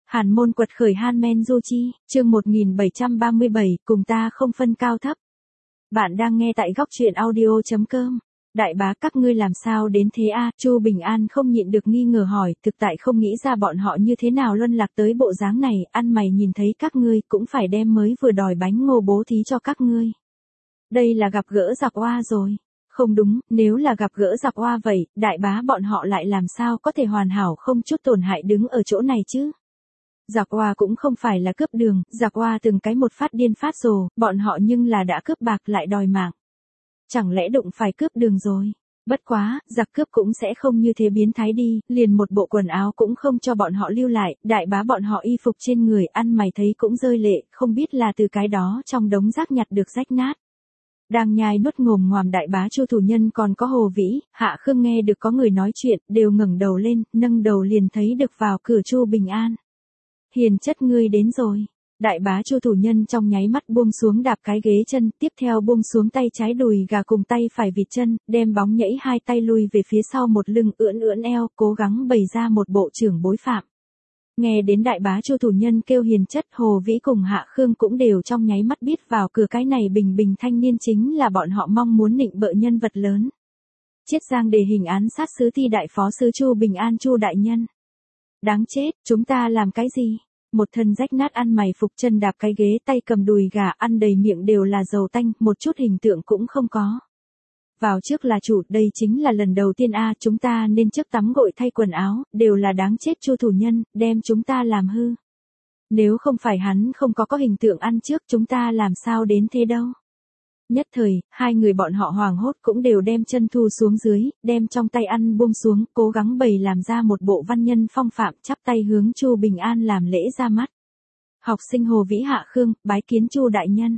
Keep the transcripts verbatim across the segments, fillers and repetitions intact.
Hàn môn quật khởi Han Men Du Chi, chương một nghìn bảy trăm ba mươi bảy, cùng ta không phân cao thấp. Bạn đang nghe tại góc truyện audio chấm com. Đại bá các ngươi làm sao đến thế a? Chu Bình An không nhịn được nghi ngờ hỏi, thực tại không nghĩ ra bọn họ như thế nào luân lạc tới bộ dáng này, ăn mày nhìn thấy các ngươi cũng phải đem mới vừa đòi bánh ngô bố thí cho các ngươi. Đây là gặp gỡ giặc oa rồi. Không đúng, nếu là gặp gỡ giặc oa vậy, đại bá bọn họ lại làm sao có thể hoàn hảo không chút tổn hại đứng ở chỗ này chứ? Giặc oa cũng không phải là cướp đường, giặc oa từng cái một phát điên phát rồ, bọn họ nhưng là đã cướp bạc lại đòi mạng. Chẳng lẽ đụng phải cướp đường rồi? Bất quá, giặc cướp cũng sẽ không như thế biến thái đi, liền một bộ quần áo cũng không cho bọn họ lưu lại, đại bá bọn họ y phục trên người ăn mày thấy cũng rơi lệ, không biết là từ cái đó trong đống rác nhặt được rách nát. Đang nhai nuốt ngồm ngoàm đại bá Chu thủ nhân còn có Hồ Vĩ, Hạ Khương nghe được có người nói chuyện, đều ngẩng đầu lên, nâng đầu liền thấy được vào cửa Chu Bình An. Hiền chất ngươi đến rồi. Đại bá Chu thủ nhân trong nháy mắt buông xuống đạp cái ghế chân, tiếp theo buông xuống tay trái đùi gà cùng tay phải vịt chân, đem bóng nhảy hai tay lui về phía sau một lưng ưỡn ưỡn eo, cố gắng bày ra một bộ trưởng bối phạm. Nghe đến đại bá Chu thủ nhân kêu hiền chất, Hồ Vĩ cùng Hạ Khương cũng đều trong nháy mắt biết vào cửa cái này bình bình thanh niên chính là bọn họ mong muốn nịnh bợ nhân vật lớn. Chiết Giang đề hình án sát sứ thi đại phó sứ Chu Bình An Chu đại nhân. Đáng chết, chúng ta làm cái gì? Một thân rách nát ăn mày phục chân đạp cái ghế tay cầm đùi gà ăn đầy miệng đều là dầu tanh, một chút hình tượng cũng không có. Vào trước là chủ, đây chính là lần đầu tiên a, chúng ta nên trước tắm gội thay quần áo, đều là đáng chết Chu thủ nhân, đem chúng ta làm hư. Nếu không phải hắn không có có hình tượng ăn trước chúng ta làm sao đến thế đâu. Nhất thời, hai người bọn họ hoảng hốt cũng đều đem chân thu xuống dưới, đem trong tay ăn buông xuống, cố gắng bày làm ra một bộ văn nhân phong phạm, chắp tay hướng Chu Bình An làm lễ ra mắt. Học sinh Hồ Vĩ Hạ Khương, bái kiến Chu đại nhân.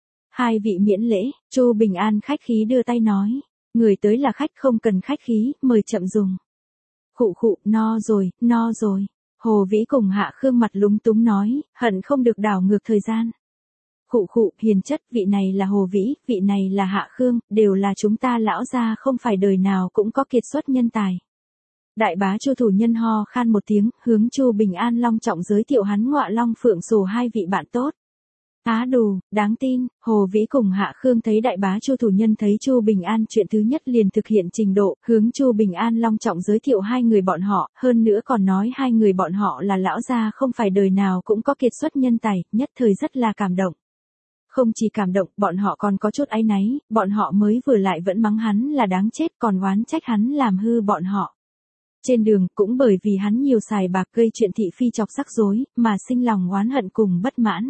Hai vị miễn lễ, Chu Bình An khách khí đưa tay nói, người tới là khách không cần khách khí, mời chậm dùng. Khụ khụ, no rồi, no rồi. Hồ Vĩ cùng Hạ Khương mặt lúng túng nói, hận không được đảo ngược thời gian. Khụ khụ, hiền chất, vị này là Hồ Vĩ, vị này là Hạ Khương, đều là chúng ta lão gia không phải đời nào cũng có kiệt xuất nhân tài. Đại bá Chu thủ nhân ho khan một tiếng, hướng Chu Bình An long trọng giới thiệu hắn ngọa long phượng sổ hai vị bạn tốt. Á đù, đáng tin, Hồ Vĩ cùng Hạ Khương thấy đại bá Chu thủ nhân thấy Chu Bình An chuyện thứ nhất liền thực hiện trình độ, hướng Chu Bình An long trọng giới thiệu hai người bọn họ, hơn nữa còn nói hai người bọn họ là lão gia không phải đời nào cũng có kiệt xuất nhân tài, nhất thời rất là cảm động. Không chỉ cảm động, bọn họ còn có chút áy náy, bọn họ mới vừa lại vẫn mắng hắn là đáng chết còn oán trách hắn làm hư bọn họ. Trên đường, cũng bởi vì hắn nhiều xài bạc gây chuyện thị phi chọc rắc rối, mà sinh lòng oán hận cùng bất mãn.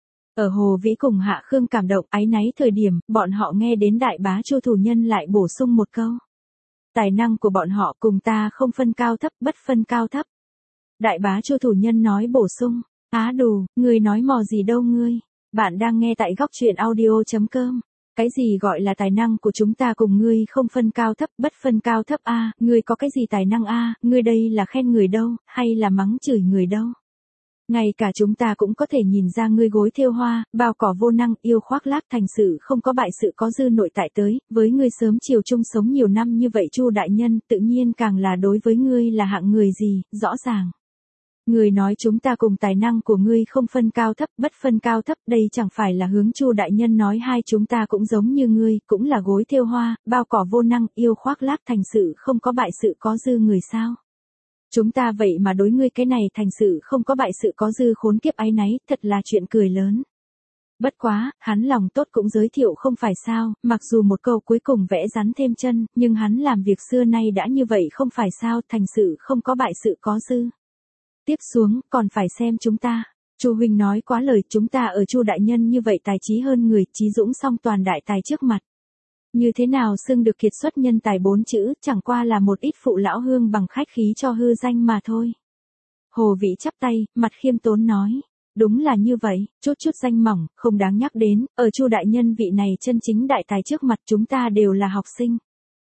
Ở Hồ Vĩ cùng Hạ Khương cảm động áy náy thời điểm, bọn họ nghe đến đại bá Chu thủ nhân lại bổ sung một câu. Tài năng của bọn họ cùng ta không phân cao thấp, bất phân cao thấp. Đại bá Chu thủ nhân nói bổ sung, á đù, ngươi nói mò gì đâu ngươi. Bạn đang nghe tại góc truyện audio chấm com. Cái gì gọi là tài năng của chúng ta cùng ngươi không phân cao thấp, bất phân cao thấp a, à, ngươi có cái gì tài năng a, à, ngươi đây là khen người đâu, hay là mắng chửi người đâu. Ngay cả chúng ta cũng có thể nhìn ra ngươi gối thêu hoa, bao cỏ vô năng, yêu khoác lác thành sự không có bại sự có dư nội tại tới, với ngươi sớm chiều chung sống nhiều năm như vậy Chu đại nhân, tự nhiên càng là đối với ngươi là hạng người gì, rõ ràng. Người nói chúng ta cùng tài năng của ngươi không phân cao thấp, bất phân cao thấp, đây chẳng phải là hướng Chu đại nhân nói hai chúng ta cũng giống như ngươi, cũng là gối thêu hoa, bao cỏ vô năng, yêu khoác lác thành sự không có bại sự có dư người sao? Chúng ta vậy mà đối ngươi cái này thành sự không có bại sự có dư khốn kiếp áy náy, thật là chuyện cười lớn. Bất quá, hắn lòng tốt cũng giới thiệu không phải sao, mặc dù một câu cuối cùng vẽ rắn thêm chân, nhưng hắn làm việc xưa nay đã như vậy không phải sao, thành sự không có bại sự có dư. Tiếp xuống, còn phải xem chúng ta. Chu huynh nói quá lời, chúng ta ở Chu đại nhân như vậy tài trí hơn người, trí dũng song toàn đại tài trước mặt. Như thế nào xưng được kiệt xuất nhân tài bốn chữ, chẳng qua là một ít phụ lão hương bằng khách khí cho hư danh mà thôi. Hồ Vĩ chắp tay, mặt khiêm tốn nói. Đúng là như vậy, chút chút danh mỏng, không đáng nhắc đến, ở Chu đại nhân vị này chân chính đại tài trước mặt chúng ta đều là học sinh.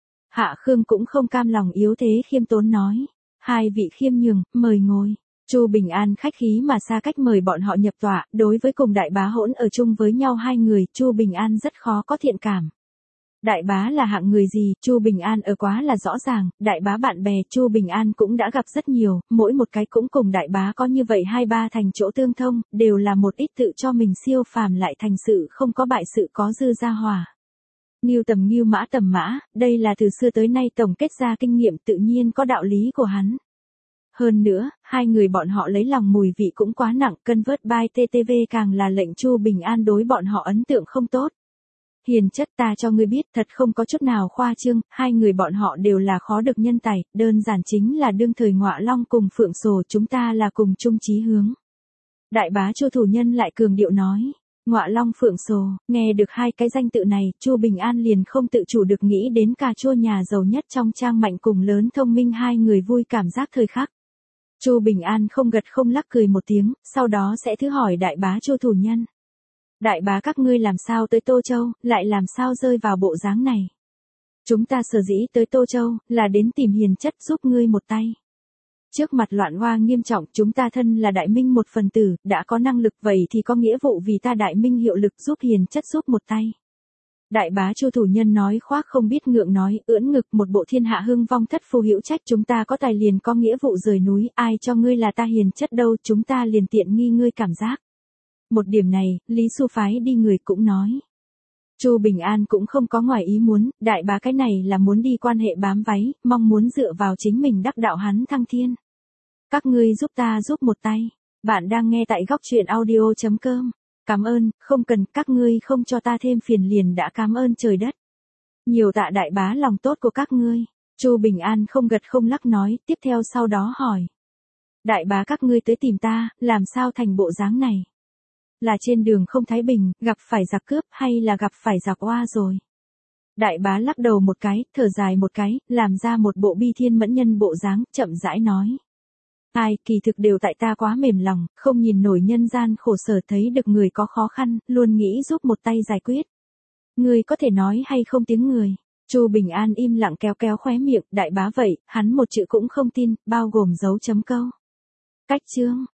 Hạ Khương cũng không cam lòng yếu thế khiêm tốn nói. Hai vị khiêm nhường, mời ngồi. Chu Bình An khách khí mà xa cách mời bọn họ nhập tọa, đối với cùng đại bá hỗn ở chung với nhau hai người, Chu Bình An rất khó có thiện cảm. Đại bá là hạng người gì, Chu Bình An ở quá là rõ ràng, đại bá bạn bè Chu Bình An cũng đã gặp rất nhiều, mỗi một cái cũng cùng đại bá có như vậy hai ba thành chỗ tương thông, đều là một ít tự cho mình siêu phàm lại thành sự không có bại sự có dư gia hòa. Ngưu tầm ngưu mã tầm mã, đây là từ xưa tới nay tổng kết ra kinh nghiệm tự nhiên có đạo lý của hắn. Hơn nữa, hai người bọn họ lấy lòng mùi vị cũng quá nặng, cân vớt by tê tê vê càng là lệnh Chu Bình An đối bọn họ ấn tượng không tốt. Hiền chất ta cho ngươi biết thật không có chút nào khoa trương, hai người bọn họ đều là khó được nhân tài, đơn giản chính là đương thời Ngọa Long cùng Phượng Sồ chúng ta là cùng chung chí hướng. Đại bá Chu thủ nhân lại cường điệu nói, Ngọa Long Phượng Sồ, nghe được hai cái danh tự này, Chu Bình An liền không tự chủ được nghĩ đến cà chua nhà giàu nhất trong Trang Mạnh cùng lớn thông minh hai người vui cảm giác thời khắc. Chu Bình An không gật không lắc cười một tiếng, sau đó sẽ thứ hỏi đại bá Chu thủ nhân. Đại bá các ngươi làm sao tới Tô Châu, lại làm sao rơi vào bộ dáng này? Chúng ta sở dĩ tới Tô Châu, là đến tìm hiền chất giúp ngươi một tay. Trước mặt loạn hoa nghiêm trọng, chúng ta thân là đại minh một phần tử, đã có năng lực vậy thì có nghĩa vụ vì ta đại minh hiệu lực giúp hiền chất giúp một tay. Đại bá Chu thủ nhân nói khoác không biết ngượng nói, ưỡn ngực một bộ thiên hạ hưng vong thất phu hữu trách, chúng ta có tài liền có nghĩa vụ rời núi, ai cho ngươi là ta hiền chất đâu, chúng ta liền tiện nghi ngươi cảm giác. Một điểm này, Lý Xu phái đi người cũng nói. Chu Bình An cũng không có ngoài ý muốn, đại bá cái này là muốn đi quan hệ bám váy, mong muốn dựa vào chính mình đắc đạo hắn thăng thiên. Các ngươi giúp ta giúp một tay. Bạn đang nghe tại góc truyện audio chấm com. Cảm ơn, không cần, các ngươi không cho ta thêm phiền liền đã cảm ơn trời đất. Nhiều tạ đại bá lòng tốt của các ngươi. Chu Bình An không gật không lắc nói, tiếp theo sau đó hỏi. Đại bá các ngươi tới tìm ta, làm sao thành bộ dáng này? Là trên đường không thái bình, gặp phải giặc cướp hay là gặp phải giặc oa rồi? Đại bá lắc đầu một cái, thở dài một cái, làm ra một bộ bi thiên mẫn nhân bộ dáng, chậm rãi nói. Ai, kỳ thực đều tại ta quá mềm lòng, không nhìn nổi nhân gian khổ sở thấy được người có khó khăn, luôn nghĩ giúp một tay giải quyết. Ngươi có thể nói hay không tiếng người? Chu Bình An im lặng kéo kéo khóe miệng, đại bá vậy, hắn một chữ cũng không tin, bao gồm dấu chấm câu. Cách chương.